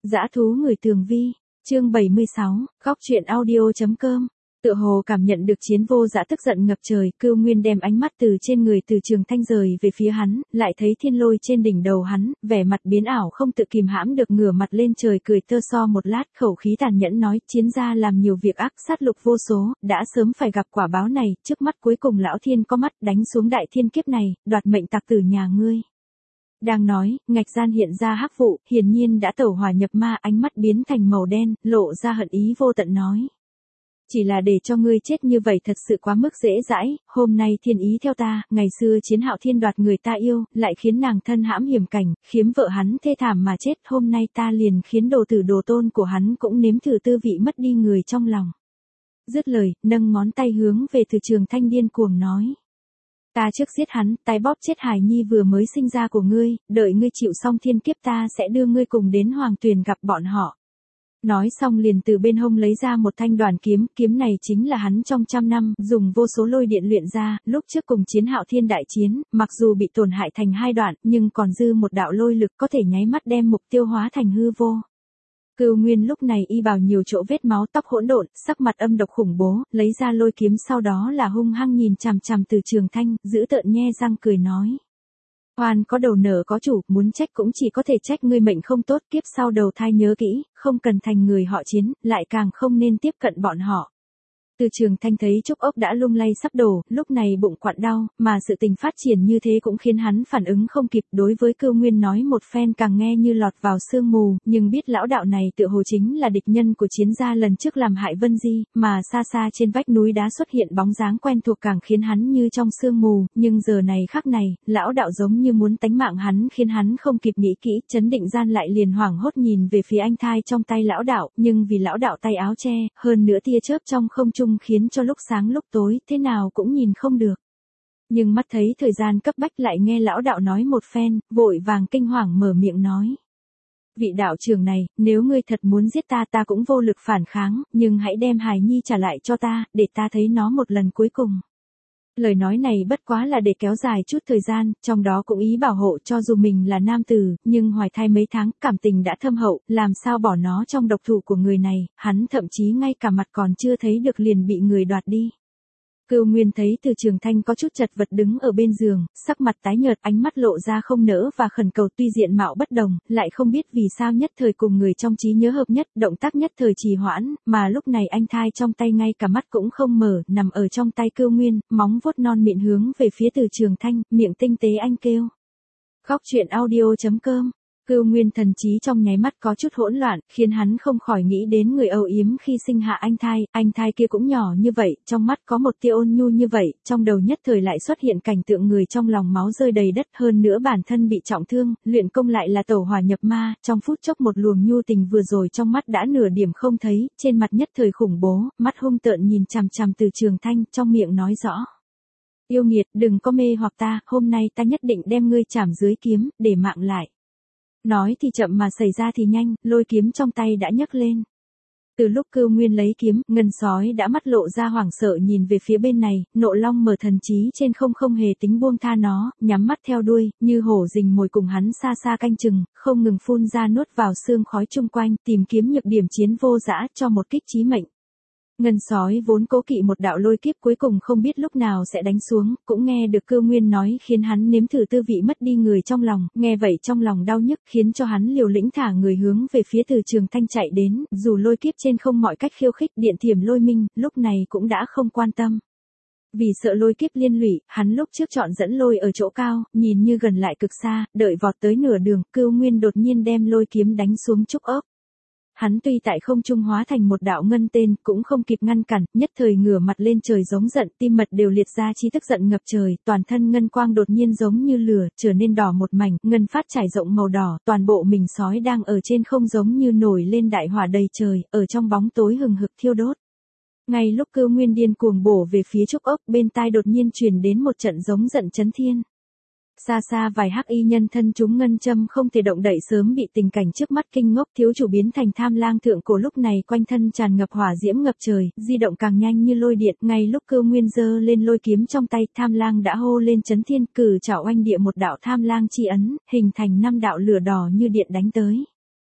Dã thú người tường vi, chương 76, góc truyện audio.com. Tựa hồ cảm nhận được Chiến Vô Dã tức giận ngập trời, Cưu Nguyên đem ánh mắt từ trên người Từ Trường Thanh rời về phía hắn, lại thấy thiên lôi trên đỉnh đầu hắn, vẻ mặt biến ảo không tự kìm hãm được, ngửa mặt lên trời cười tơ so một lát, khẩu khí tàn nhẫn nói: Chiến gia làm nhiều việc ác, sát lục vô số, đã sớm phải gặp quả báo này, trước mắt cuối cùng lão thiên có mắt, đánh xuống đại thiên kiếp này, đoạt mệnh tặc tử nhà ngươi. Đang nói, ngạch gian hiện ra hắc vụ, hiển nhiên đã tẩu hỏa nhập ma, ánh mắt biến thành màu đen, lộ ra hận ý vô tận nói: chỉ là để cho ngươi chết như vậy thật sự quá mức dễ dãi, hôm nay thiên ý theo ta, ngày xưa Chiến Hạo Thiên đoạt người ta yêu, lại khiến nàng thân hãm hiểm cảnh, khiếm vợ hắn thê thảm mà chết, hôm nay ta liền khiến đồ tử đồ tôn của hắn cũng nếm thử tư vị mất đi người trong lòng. Dứt lời, nâng ngón tay hướng về Từ Trường Thanh điên cuồng nói: ta trước giết hắn, tái bóp chết hài nhi vừa mới sinh ra của ngươi, đợi ngươi chịu xong thiên kiếp ta sẽ đưa ngươi cùng đến Hoàng Tuyền gặp bọn họ. Nói xong liền từ bên hông lấy ra một thanh đoàn kiếm, kiếm này chính là hắn trong trăm năm dùng vô số lôi điện luyện ra, lúc trước cùng Chiến Hạo Thiên đại chiến, mặc dù bị tổn hại thành hai đoạn, nhưng còn dư một đạo lôi lực có thể nháy mắt đem mục tiêu hóa thành hư vô. Cưu Nguyên lúc này y bào nhiều chỗ vết máu, tóc hỗn độn, sắc mặt âm độc khủng bố, lấy ra lôi kiếm sau đó là hung hăng nhìn chằm chằm Từ Trường Thanh, giữ tợn nhe răng cười nói: oan có đầu nợ có chủ, muốn trách cũng chỉ có thể trách ngươi mệnh không tốt, kiếp sau đầu thai nhớ kỹ, không cần thành người họ Chiến, lại càng không nên tiếp cận bọn họ. Từ Trường Thanh thấy trúc ốc đã lung lay sắp đổ, lúc này bụng quặn đau, mà sự tình phát triển như thế cũng khiến hắn phản ứng không kịp, đối với Cưu Nguyên nói một phen càng nghe như lọt vào sương mù, nhưng biết lão đạo này tựa hồ chính là địch nhân của Chiến gia lần trước làm hại Vân Di, mà xa xa trên vách núi đá xuất hiện bóng dáng quen thuộc càng khiến hắn như trong sương mù, nhưng giờ này khắc này, lão đạo giống như muốn tánh mạng hắn, khiến hắn không kịp nghĩ kỹ, chấn định gian lại liền hoảng hốt nhìn về phía anh thai trong tay lão đạo, nhưng vì lão đạo tay áo che, hơn nữa tia chớp trong không trung khiến cho lúc sáng lúc tối, thế nào cũng nhìn không được. Nhưng mắt thấy thời gian cấp bách lại nghe lão đạo nói một phen, vội vàng kinh hoàng mở miệng nói: vị đạo trưởng này, nếu ngươi thật muốn giết ta ta cũng vô lực phản kháng, nhưng hãy đem hài nhi trả lại cho ta, để ta thấy nó một lần cuối cùng. Lời nói này bất quá là để kéo dài chút thời gian, trong đó cũng ý bảo hộ cho dù mình là nam tử, nhưng hoài thai mấy tháng, cảm tình đã thâm hậu, làm sao bỏ nó trong độc thủ của người này, hắn thậm chí ngay cả mặt còn chưa thấy được liền bị người đoạt đi. Cưu Nguyên thấy Từ Trường Thanh có chút chật vật đứng ở bên giường, sắc mặt tái nhợt, ánh mắt lộ ra không nỡ và khẩn cầu, tuy diện mạo bất đồng, lại không biết vì sao nhất thời cùng người trong trí nhớ hợp nhất, động tác nhất thời trì hoãn, mà lúc này anh thai trong tay ngay cả mắt cũng không mở, nằm ở trong tay Cưu Nguyên, móng vuốt non mịn hướng về phía Từ Trường Thanh, miệng tinh tế anh kêu. Góc truyện audio.com. Cưu Nguyên thần trí trong nháy mắt có chút hỗn loạn, khiến hắn không khỏi nghĩ đến người âu yếm khi sinh hạ anh thai kia cũng nhỏ như vậy, trong mắt có một tia ôn nhu như vậy, trong đầu nhất thời lại xuất hiện cảnh tượng người trong lòng máu rơi đầy đất, hơn nữa bản thân bị trọng thương, luyện công lại là tẩu hỏa nhập ma, trong phút chốc một luồng nhu tình vừa rồi trong mắt đã nửa điểm không thấy, trên mặt nhất thời khủng bố, mắt hung tợn nhìn chằm chằm Từ Trường Thanh, trong miệng nói rõ: yêu nghiệt, đừng có mê hoặc ta, hôm nay ta nhất định đem ngươi chảm dưới kiếm, để mạng lại. Nói thì chậm mà xảy ra thì nhanh, lôi kiếm trong tay đã nhấc lên. Từ lúc Cưu Nguyên lấy kiếm, Ngân Sói đã mắt lộ ra hoảng sợ nhìn về phía bên này, Nộ Long mở thần trí trên không hề tính buông tha nó, nhắm mắt theo đuôi, như hổ rình mồi cùng hắn xa xa canh chừng, không ngừng phun ra nuốt vào sương khói chung quanh, tìm kiếm nhược điểm Chiến Vô Dã cho một kích chí mệnh. Ngân Sói vốn cố kỵ một đạo lôi kiếp cuối cùng không biết lúc nào sẽ đánh xuống, cũng nghe được Cưu Nguyên nói khiến hắn nếm thử tư vị mất đi người trong lòng, nghe vậy trong lòng đau nhức khiến cho hắn liều lĩnh thả người hướng về phía Từ Trường Thanh chạy đến, dù lôi kiếp trên không mọi cách khiêu khích, điện thiểm lôi minh, lúc này cũng đã không quan tâm. Vì sợ lôi kiếp liên lụy, hắn lúc trước chọn dẫn lôi ở chỗ cao, nhìn như gần lại cực xa, đợi vọt tới nửa đường, Cưu Nguyên đột nhiên đem lôi kiếm đánh xuống trúc ốc. Hắn tuy tại không trung hóa thành một đạo ngân tên, cũng không kịp ngăn cản, nhất thời ngửa mặt lên trời giống giận, tim mật đều liệt ra chi tức giận ngập trời, toàn thân ngân quang đột nhiên giống như lửa, trở nên đỏ một mảnh, ngân phát trải rộng màu đỏ, toàn bộ mình sói đang ở trên không giống như nổi lên đại hỏa đầy trời, ở trong bóng tối hừng hực thiêu đốt. Ngay lúc Cưu Nguyên điên cuồng bổ về phía trúc ốc, bên tai đột nhiên truyền đến một trận giống giận chấn thiên. Xa xa vài hắc y nhân thân chúng ngân châm không thể động đậy sớm bị tình cảnh trước mắt kinh ngốc, thiếu chủ biến thành Tham Lang thượng cổ lúc này quanh thân tràn ngập hỏa diễm ngập trời, di động càng nhanh như lôi điện, ngay lúc Cưu Nguyên giơ lên lôi kiếm trong tay, Tham Lang đã hô lên chấn thiên, cử chảo oanh địa một đạo Tham Lang chi ấn, hình thành 5 đạo lửa đỏ như điện đánh tới.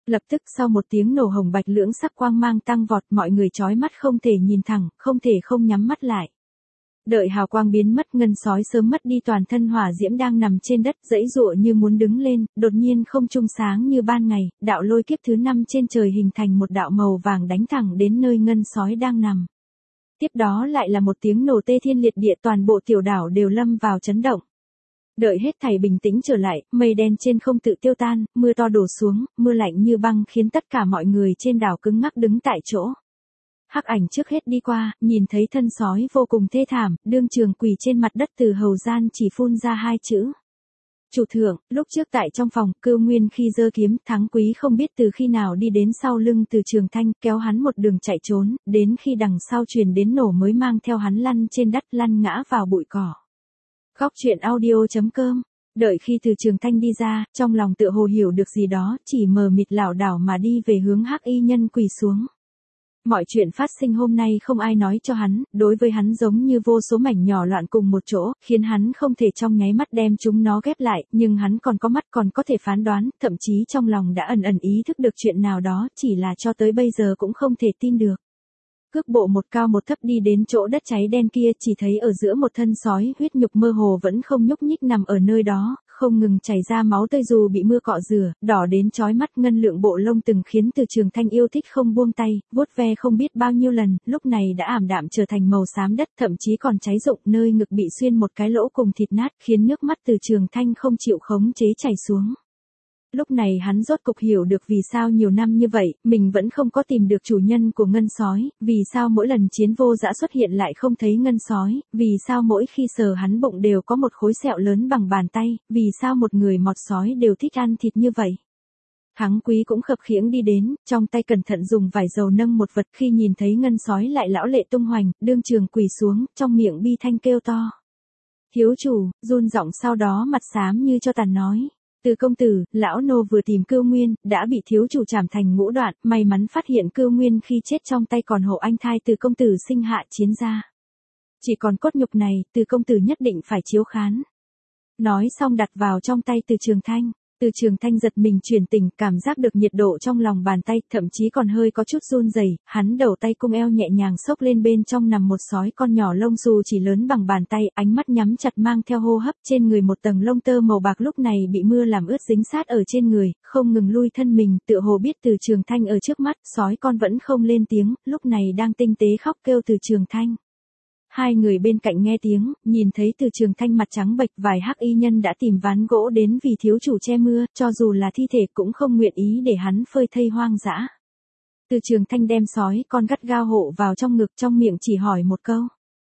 Lập tức sau một tiếng nổ hồng bạch lưỡng sắc quang mang tăng vọt, mọi người chói mắt không thể nhìn thẳng, không thể không nhắm mắt lại. Đợi hào quang biến mất, ngân sói sớm mất đi toàn thân hỏa diễm đang nằm trên đất giãy giụa như muốn đứng lên, đột nhiên không trung sáng như ban ngày, đạo lôi kiếp thứ 5 trên trời hình thành một đạo màu vàng đánh thẳng đến nơi ngân sói đang nằm. Tiếp đó lại là một tiếng nổ tê thiên liệt địa, toàn bộ tiểu đảo đều lâm vào chấn động. Đợi hết thảy bình tĩnh trở lại, mây đen trên không tự tiêu tan, mưa to đổ xuống, mưa lạnh như băng khiến tất cả mọi người trên đảo cứng ngắc đứng tại chỗ. Hắc Ảnh trước hết đi qua, nhìn thấy thân sói vô cùng thê thảm, đương trường quỳ trên mặt đất, từ hầu gian chỉ phun ra 2 chữ. Chủ thượng. Lúc trước tại trong phòng, Cưu Nguyên khi giơ kiếm, Thắng Quý không biết từ khi nào đi đến sau lưng Từ Trường Thanh, kéo hắn một đường chạy trốn, đến khi đằng sau truyền đến nổ mới mang theo hắn lăn trên đất, lăn ngã vào bụi cỏ. Góc truyện audio.com. Đợi khi Từ Trường Thanh đi ra, trong lòng tựa hồ hiểu được gì đó, chỉ mờ mịt lảo đảo mà đi về hướng Hắc Y Nhân quỳ xuống. Mọi chuyện phát sinh hôm nay không ai nói cho hắn, đối với hắn giống như vô số mảnh nhỏ loạn cùng một chỗ, khiến hắn không thể trong nháy mắt đem chúng nó ghép lại, nhưng hắn còn có mắt, còn có thể phán đoán, thậm chí trong lòng đã ẩn ẩn ý thức được chuyện nào đó, chỉ là cho tới bây giờ cũng không thể tin được. Cước bộ một cao một thấp đi đến chỗ đất cháy đen kia, chỉ thấy ở giữa một thân sói, huyết nhục mơ hồ vẫn không nhúc nhích nằm ở nơi đó, không ngừng chảy ra máu tươi dù bị mưa cọ rửa, đỏ đến chói mắt, ngân lượng bộ lông từng khiến Từ Trường Thanh yêu thích không buông tay, vuốt ve không biết bao nhiêu lần, lúc này đã ảm đạm trở thành màu xám đất, thậm chí còn cháy rụng, nơi ngực bị xuyên một cái lỗ cùng thịt nát, khiến nước mắt Từ Trường Thanh không chịu khống chế chảy xuống. Lúc này hắn rốt cục hiểu được vì sao nhiều năm như vậy, mình vẫn không có tìm được chủ nhân của ngân sói, vì sao mỗi lần chiến vô dã xuất hiện lại không thấy ngân sói, vì sao mỗi khi sờ hắn bụng đều có một khối sẹo lớn bằng bàn tay, vì sao một người mọt sói đều thích ăn thịt như vậy. Thắng Quý cũng khập khiễng đi đến, trong tay cẩn thận dùng vải dầu nâng một vật, khi nhìn thấy ngân sói lại lão lệ tung hoành, đương trường quỳ xuống, trong miệng bi thanh kêu to. Thiếu chủ, run giọng sau đó mặt xám như cho tàn nói. Từ công tử, lão nô vừa tìm Cưu Nguyên, đã bị thiếu chủ chảm thành ngũ đoạn, may mắn phát hiện Cưu Nguyên khi chết trong tay còn hộ anh thai Từ công tử sinh hạ chiến gia. Chỉ còn cốt nhục này, Từ công tử nhất định phải chiếu khán. Nói xong đặt vào trong tay Từ Trường Thanh. Từ Trường Thanh giật mình chuyển tỉnh, cảm giác được nhiệt độ trong lòng bàn tay, thậm chí còn hơi có chút run rẩy. Hắn đầu tay cung eo nhẹ nhàng xốc lên, bên trong nằm một sói con nhỏ lông xù chỉ lớn bằng bàn tay, ánh mắt nhắm chặt mang theo hô hấp, trên người một tầng lông tơ màu bạc lúc này bị mưa làm ướt dính sát ở trên người, không ngừng lui thân mình, tựa hồ biết Từ Trường Thanh ở trước mắt, sói con vẫn không lên tiếng, lúc này đang tinh tế khóc kêu Từ Trường Thanh. Hai người bên cạnh nghe tiếng, nhìn thấy Từ Trường Thanh mặt trắng bệch, vài hắc y nhân đã tìm ván gỗ đến vì thiếu chủ che mưa, cho dù là thi thể cũng không nguyện ý để hắn phơi thây hoang dã. Từ Trường Thanh đem sói con gắt gao hộ vào trong ngực, trong miệng chỉ hỏi một câu.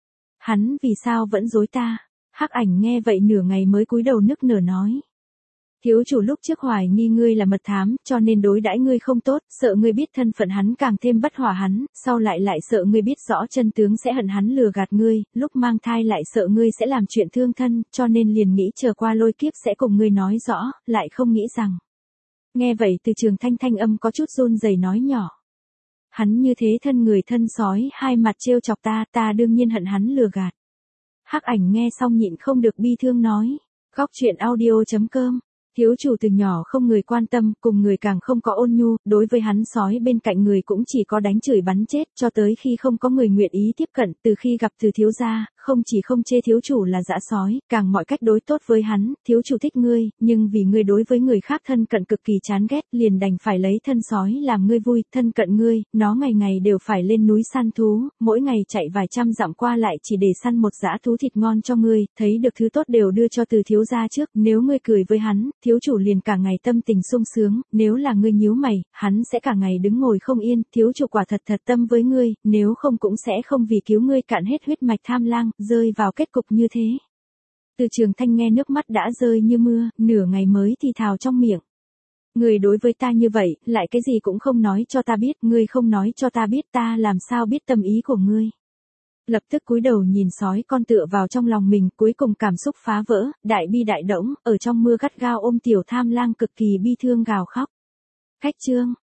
Hắn vì sao vẫn dối ta? Hắc Ảnh nghe vậy nửa ngày mới cúi đầu nức nở nói. Thiếu chủ lúc trước hoài nghi ngươi là mật thám, cho nên đối đãi ngươi không tốt, sợ ngươi biết thân phận hắn càng thêm bất hòa hắn, sau lại sợ ngươi biết rõ chân tướng sẽ hận hắn lừa gạt ngươi, lúc mang thai lại sợ ngươi sẽ làm chuyện thương thân, cho nên liền nghĩ chờ qua lôi kiếp sẽ cùng ngươi nói rõ, lại không nghĩ rằng. Nghe vậy Từ Trường Thanh thanh âm có chút run rẩy nói nhỏ. Hắn như thế thân người thân sói, hai mặt trêu chọc ta đương nhiên hận hắn lừa gạt. Hắc Ảnh nghe xong nhịn không được bi thương nói. Góc truyện audio.com. Thiếu chủ từ nhỏ không người quan tâm, cùng người càng không có ôn nhu, đối với hắn sói bên cạnh người cũng chỉ có đánh chửi bắn chết, cho tới khi không có người nguyện ý tiếp cận, từ khi gặp Từ thiếu gia, không chỉ không chê thiếu chủ là dã sói, càng mọi cách đối tốt với hắn, thiếu chủ thích ngươi, nhưng vì ngươi đối với người khác thân cận cực kỳ chán ghét, liền đành phải lấy thân sói làm ngươi vui, thân cận ngươi, nó ngày ngày đều phải lên núi săn thú, mỗi ngày chạy vài trăm dặm qua lại chỉ để săn một dã thú thịt ngon cho ngươi, thấy được thứ tốt đều đưa cho Từ thiếu gia trước, nếu ngươi cười với hắn, thiếu chủ liền cả ngày tâm tình sung sướng, nếu là ngươi nhíu mày, hắn sẽ cả ngày đứng ngồi không yên, thiếu chủ quả thật tâm với ngươi, nếu không cũng sẽ không vì cứu ngươi cạn hết huyết mạch tham lang, rơi vào kết cục như thế. Từ Trường Thanh nghe nước mắt đã rơi như mưa, nửa ngày mới thì thào trong miệng. Ngươi đối với ta như vậy, lại cái gì cũng không nói cho ta biết, ngươi không nói cho ta biết, ta làm sao biết tâm ý của ngươi. Lập tức cúi đầu nhìn sói con tựa vào trong lòng mình, cuối cùng cảm xúc phá vỡ, đại bi đại đỗng, ở trong mưa gắt gao ôm tiểu tham lang cực kỳ bi thương gào khóc. Khách chương